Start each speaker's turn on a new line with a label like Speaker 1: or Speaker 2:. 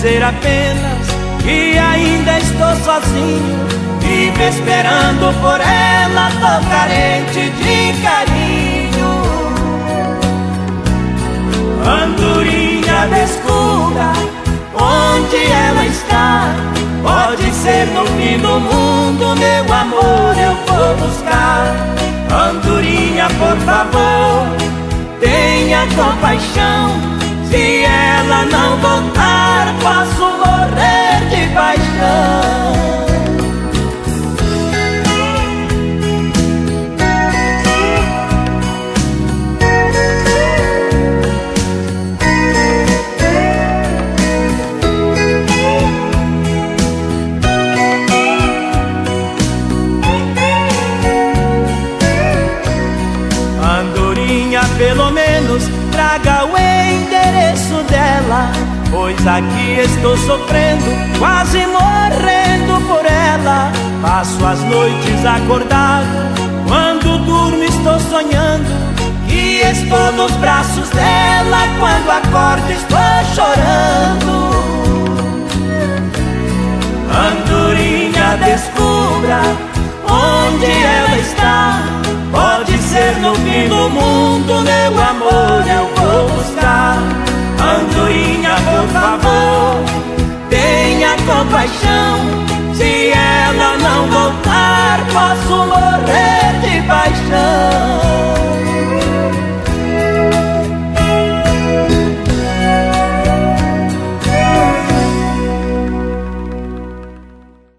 Speaker 1: dizer apenas que ainda estou sozinho. Vivo esperando por ela, tô carente de carinho. Andorinha, descubra onde ela está. Pode ser no fim do mundo, meu amor, eu vou buscar. Andorinha, por favor, tenha compaixão. Se ela não voltar, posso morrer de paixão. Pelo menos traga o endereço dela, pois aqui estou sofrendo, quase morrendo por ela. Passo as noites acordado, quando durmo estou sonhando que estou nos braços dela, quando acordo estou chorando. Andorinha, descubra onde ela está. Pode ser no fim do mundo, meu amor, eu vou buscar. Andorinha, por favor, tenha compaixão. Se ela não voltar, posso morrer